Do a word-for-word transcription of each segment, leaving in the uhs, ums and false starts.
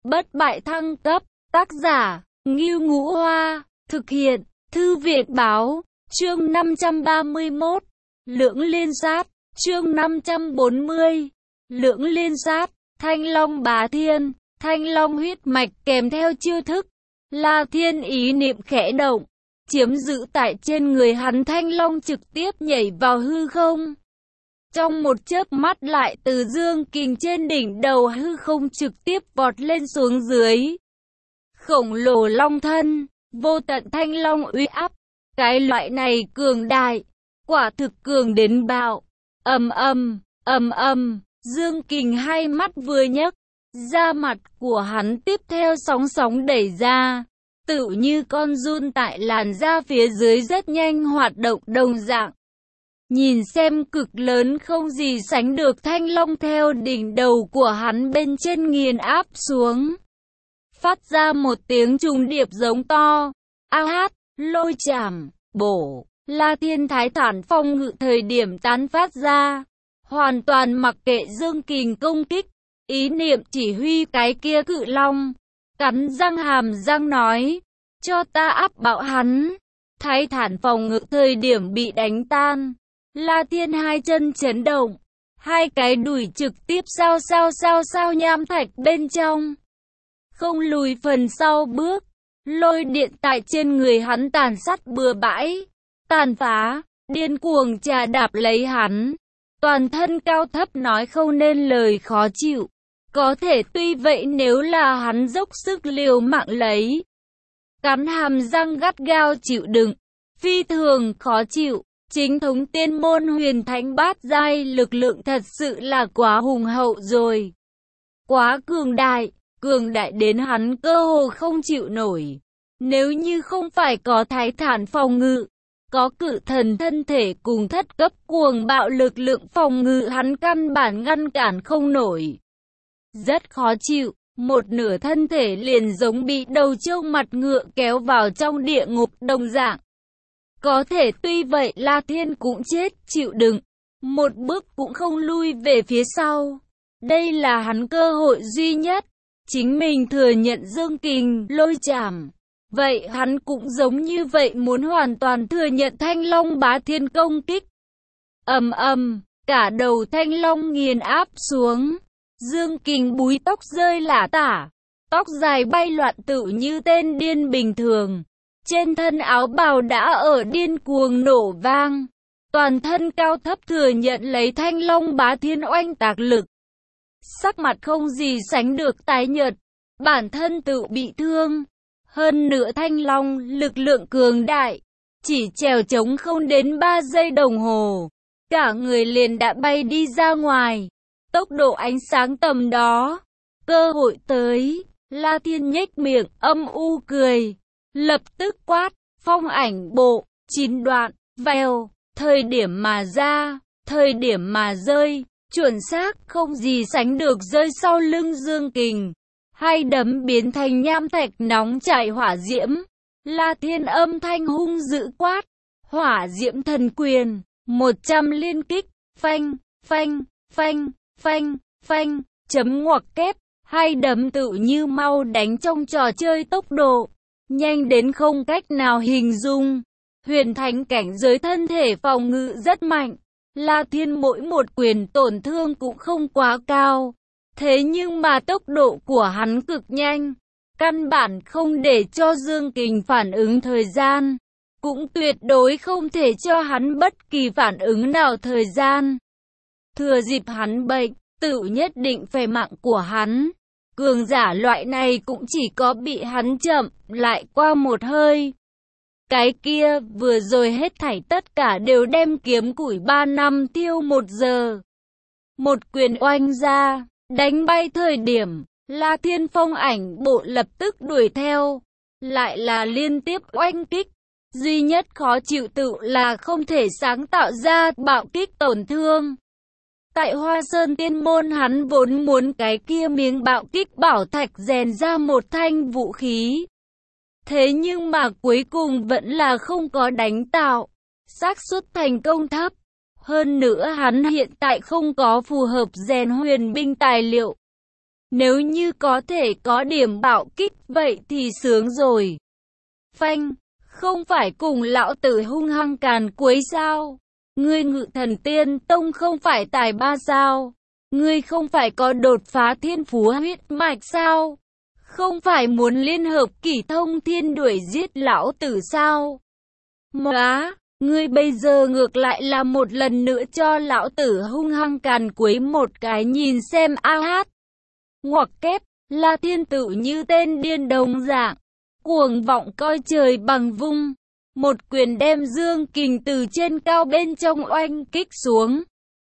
bất bại thăng cấp, tác giả, Ngưu Ngũ Hoa, thực hiện, Thư viện Báo, chương năm trăm ba mươi mốt, Lưỡng Liên Sát, chương năm trăm bốn mươi, Lưỡng Liên Sát, Thanh Long Bá Thiên, Thanh Long huyết mạch kèm theo chiêu thức. La Thiên ý niệm khẽ động, chiếm giữ tại trên người hắn, Thanh Long trực tiếp nhảy vào hư không. Trong một chớp mắt lại từ dương kình trên đỉnh đầu hư không trực tiếp vọt lên xuống dưới. Khổng lồ long thân, vô tận thanh long uy áp, cái loại này cường đại, quả thực cường đến bạo. Ầm ầm, ầm ầm, dương kình hai mắt vừa nhấc, da mặt của hắn tiếp theo sóng sóng đẩy ra, tựu như con giun tại làn da phía dưới rất nhanh hoạt động đồng dạng. Nhìn xem cực lớn không gì sánh được, thanh long theo đỉnh đầu của hắn bên trên nghiền áp xuống. Phát ra một tiếng trùng điệp giống to. A hát, lôi chảm, bổ. La Thiên Thái Thản phong ngự thời điểm tán phát ra. Hoàn toàn mặc kệ dương kình công kích. Ý niệm chỉ huy cái kia cự long. Cắn răng hàm răng nói. Cho ta áp bạo hắn. Thái Thản phòng ngự thời điểm bị đánh tan. La Thiên hai chân chấn động, hai cái đùi trực tiếp sao sao sao sao nham thạch bên trong. Không lùi phần sau bước, lôi điện tại trên người hắn tàn sát bừa bãi, tàn phá, điên cuồng trà đạp lấy hắn. Toàn thân cao thấp nói không nên lời khó chịu. Có thể tuy vậy nếu là hắn dốc sức liều mạng lấy, cắn hàm răng gắt gao chịu đựng, phi thường khó chịu. Chính thống tiên môn huyền thánh bát giai lực lượng thật sự là quá hùng hậu rồi. Quá cường đại, cường đại đến hắn cơ hồ không chịu nổi. Nếu như không phải có Thái Thản phòng ngự, có cự thần thân thể cùng thất cấp cuồng bạo lực lượng phòng ngự, hắn căn bản ngăn cản không nổi. Rất khó chịu, một nửa thân thể liền giống bị đầu trâu mặt ngựa kéo vào trong địa ngục đồng dạng. Có thể tuy vậy La Thiên cũng chết chịu đựng, một bước cũng không lui về phía sau. Đây là hắn cơ hội duy nhất, chính mình thừa nhận dương kình lôi chảm. Vậy hắn cũng giống như vậy muốn hoàn toàn thừa nhận Thanh Long Bá Thiên công kích. Ầm ầm, cả đầu Thanh Long nghiền áp xuống, dương kình búi tóc rơi lả tả, tóc dài bay loạn tựu như tên điên bình thường. Trên thân áo bào đã ở điên cuồng nổ vang, toàn thân cao thấp thừa nhận lấy Thanh Long Bá Thiên oanh tạc lực. Sắc mặt không gì sánh được tái nhợt, bản thân tự bị thương. Hơn nữa Thanh Long lực lượng cường đại, chỉ trèo trống không đến ba giây đồng hồ, cả người liền đã bay đi ra ngoài. Tốc độ ánh sáng tầm đó, cơ hội tới. La Thiên nhếch miệng âm u cười, lập tức quát, phong ảnh bộ, chín đoạn, vèo, thời điểm mà ra, thời điểm mà rơi, chuẩn xác không gì sánh được rơi sau lưng dương kình. Hai đấm biến thành nham thạch nóng chảy hỏa diễm. La Thiên âm thanh hung dữ quát, hỏa diễm thần quyền, một trăm liên kích, phanh, phanh, phanh, phanh, phanh, chấm ngoặc kép, hai đấm tự như mau đánh trong trò chơi tốc độ. Nhanh đến không cách nào hình dung. Huyền thánh cảnh giới thân thể phòng ngự rất mạnh. La Thiên mỗi một quyền tổn thương cũng không quá cao. Thế nhưng mà tốc độ của hắn cực nhanh. Căn bản không để cho dương kình phản ứng thời gian. Cũng tuyệt đối không thể cho hắn bất kỳ phản ứng nào thời gian. Thừa dịp hắn bệnh, tự nhất định phải mạng của hắn. Cường giả loại này cũng chỉ có bị hắn chậm lại qua một hơi. Cái kia vừa rồi hết thảy tất cả đều đem kiếm củi ba năm tiêu một giờ. Một quyền oanh ra, đánh bay thời điểm, La Thiên phong ảnh bộ lập tức đuổi theo. Lại là liên tiếp oanh kích. Duy nhất khó chịu tự là không thể sáng tạo ra bạo kích tổn thương. Tại Hoa Sơn Tiên Môn hắn vốn muốn cái kia miếng bạo kích bảo thạch rèn ra một thanh vũ khí. Thế nhưng mà cuối cùng vẫn là không có đánh tạo. Xác suất thành công thấp. Hơn nữa hắn hiện tại không có phù hợp rèn huyền binh tài liệu. Nếu như có thể có điểm bạo kích vậy thì sướng rồi. Phanh, không phải cùng lão tử hung hăng càn quấy sao? Ngươi Ngự Thần Tiên Tông không phải tài ba sao? Ngươi không phải có đột phá thiên phú huyết mạch sao? Không phải muốn liên hợp Kỷ Thông Thiên đuổi giết lão tử sao? Móa, ngươi bây giờ ngược lại là một lần nữa cho lão tử hung hăng càn quấy một cái nhìn xem a hát. Ngoặc kép, La Thiên tự như tên điên đồng dạng, cuồng vọng coi trời bằng vung. Một quyền đem Dương Kình từ trên cao bên trong oanh kích xuống.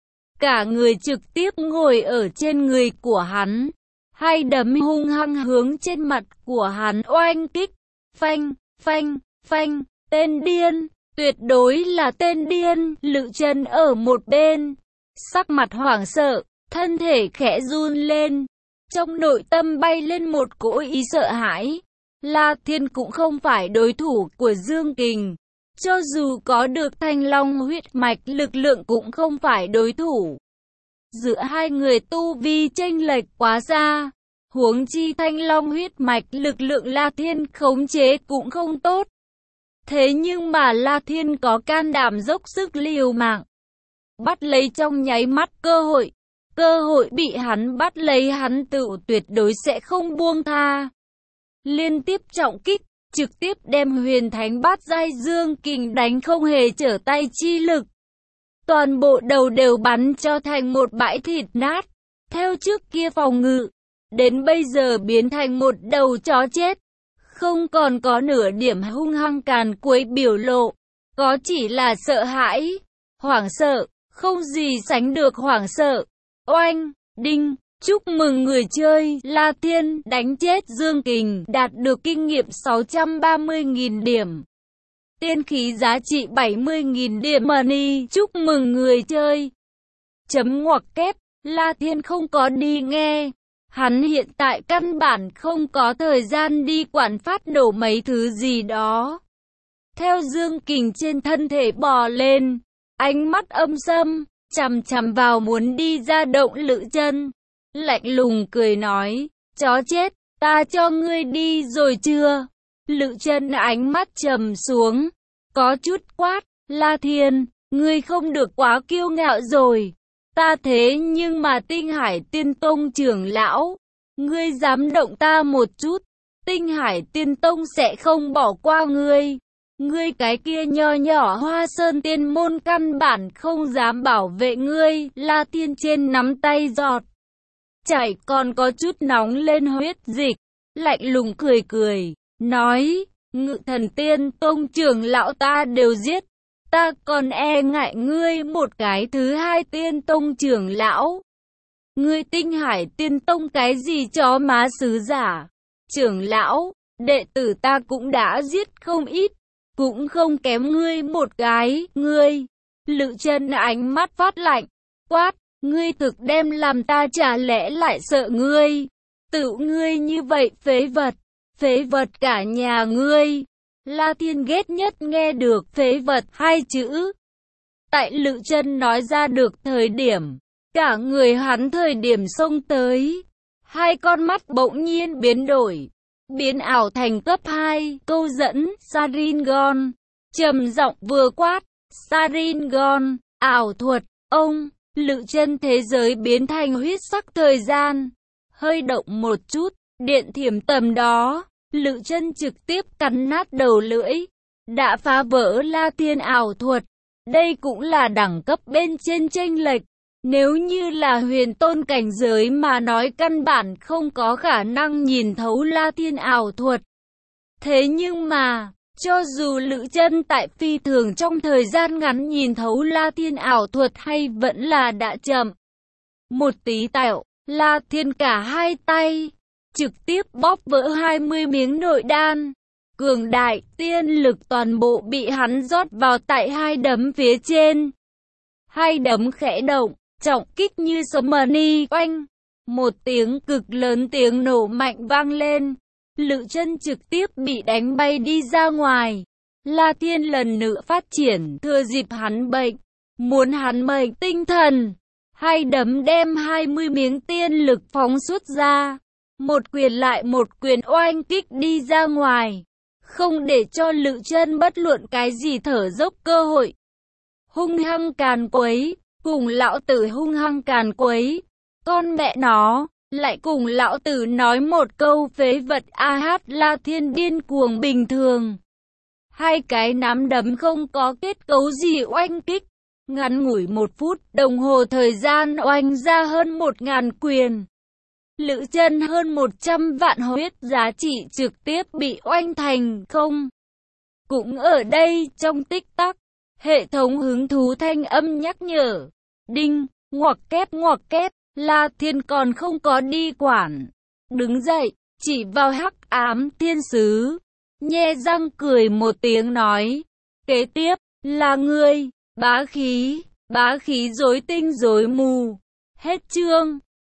Cả người trực tiếp ngồi ở trên người của hắn. Hai đấm hung hăng hướng trên mặt của hắn oanh kích. Phanh, phanh, phanh, tên điên, tuyệt đối là tên điên. Lữ Trân ở một bên, sắc mặt hoảng sợ, thân thể khẽ run lên. Trong nội tâm bay lên một cỗ ý sợ hãi. La Thiên cũng không phải đối thủ của Dương Kình. Cho dù có được Thanh Long huyết mạch, lực lượng cũng không phải đối thủ. Giữa hai người tu vi chênh lệch quá xa. Huống chi Thanh Long huyết mạch, lực lượng La Thiên khống chế cũng không tốt. Thế nhưng mà La Thiên có can đảm dốc sức liều mạng. Bắt lấy trong nháy mắt cơ hội. Cơ hội bị hắn bắt lấy, hắn tự tuyệt đối sẽ không buông tha. Liên tiếp trọng kích, trực tiếp đem huyền thánh bát giai Dương Kình đánh không hề trở tay chi lực. Toàn bộ đầu đều bắn cho thành một bãi thịt nát. Theo trước kia phòng ngự, đến bây giờ biến thành một đầu chó chết. Không còn có nửa điểm hung hăng càn quấy biểu lộ, có chỉ là sợ hãi, hoảng sợ, không gì sánh được hoảng sợ. Oanh, đinh, chúc mừng người chơi La Thiên đánh chết Dương Kình, đạt được kinh nghiệm sáu trăm ba mươi nghìn điểm. Tiên khí giá trị bảy mươi nghìn điểm money, chúc mừng người chơi. Chấm ngoặc kép, La Thiên không có đi nghe. Hắn hiện tại căn bản không có thời gian đi quản phát nổ mấy thứ gì đó. Theo Dương Kình trên thân thể bò lên, ánh mắt âm sâm, chằm chằm vào muốn đi ra động Lữ Trân. Lạnh lùng cười nói, chó chết, ta cho ngươi đi rồi chưa? Lữ Trân ánh mắt trầm xuống, có chút quát, La Thiên, ngươi không được quá kiêu ngạo rồi. Ta thế nhưng mà Tinh Hải Tiên Tông trưởng lão, ngươi dám động ta một chút, Tinh Hải Tiên Tông sẽ không bỏ qua ngươi. Ngươi cái kia nho nhỏ Hoa Sơn Tiên môn căn bản không dám bảo vệ ngươi. La Thiên trên nắm tay giọt chảy còn có chút nóng lên huyết dịch, lạnh lùng cười cười, nói, Ngự Thần Tiên Tông trưởng lão ta đều giết, ta còn e ngại ngươi một cái thứ hai Tiên Tông trưởng lão. Ngươi Tinh Hải Tiên Tông cái gì chó má sứ giả, trưởng lão, đệ tử ta cũng đã giết không ít, cũng không kém ngươi một cái, ngươi. Lữ Trân ánh mắt phát lạnh, quát, ngươi thực đem làm ta chả lẽ lại sợ ngươi. Tự ngươi như vậy phế vật, phế vật cả nhà ngươi. La Thiên ghét nhất nghe được phế vật hai chữ. Tại Lữ Trân nói ra được thời điểm, cả người hắn thời điểm xông tới, hai con mắt bỗng nhiên biến đổi, biến ảo thành cấp hai, câu dẫn, Sharingan. Trầm giọng vừa quát, Sharingan, ảo thuật, ông. Lữ Trân thế giới biến thành huyết sắc thời gian, hơi động một chút, điện thiểm tầm đó, Lữ Trân trực tiếp cắn nát đầu lưỡi, đã phá vỡ La Thiên ảo thuật. Đây cũng là đẳng cấp bên trên chênh lệch. Nếu như là huyền tôn cảnh giới mà nói căn bản không có khả năng nhìn thấu La Thiên ảo thuật. Thế nhưng mà, cho dù Lữ Trân tại phi thường trong thời gian ngắn nhìn thấu La Thiên ảo thuật hay vẫn là đã chậm. Một tí tẹo, La Thiên cả hai tay, trực tiếp bóp vỡ hai mươi miếng nội đan. Cường đại, tiên lực toàn bộ bị hắn rót vào tại hai đấm phía trên. Hai đấm khẽ động, trọng kích như sấm mani, oanh. Một tiếng cực lớn tiếng nổ mạnh vang lên. Lữ Trân trực tiếp bị đánh bay đi ra ngoài. La Thiên lần nữa phát triển, thừa dịp hắn bệnh, muốn hắn mệnh tinh thần. Hai đấm đem hai mươi miếng tiên lực phóng xuất ra. một quyền lại một quyền oanh kích đi ra ngoài, không để cho Lữ Chân bất luận cái gì thở dốc cơ hội. Hung hăng càn quấy, cùng lão tử hung hăng càn quấy, con mẹ nó, lại cùng lão tử nói một câu phế vật a hát La Thiên điên cuồng bình thường. Hai cái nắm đấm không có kết cấu gì oanh kích, ngắn ngủi một phút đồng hồ thời gian oanh ra hơn một ngàn quyền. Lữ Chân hơn một trăm vạn huyết giá trị trực tiếp bị oanh thành không. Cũng ở đây trong tích tắc, hệ thống hứng thú thanh âm nhắc nhở. Đinh, ngoặc kép ngoặc kép, La Thiên còn không có đi quản. Đứng dậy, chỉ vào hắc ám thiên sứ. Nhe răng cười một tiếng nói. Kế tiếp, là ngươi, bá khí, bá khí rối tinh rối mù. Hết chương.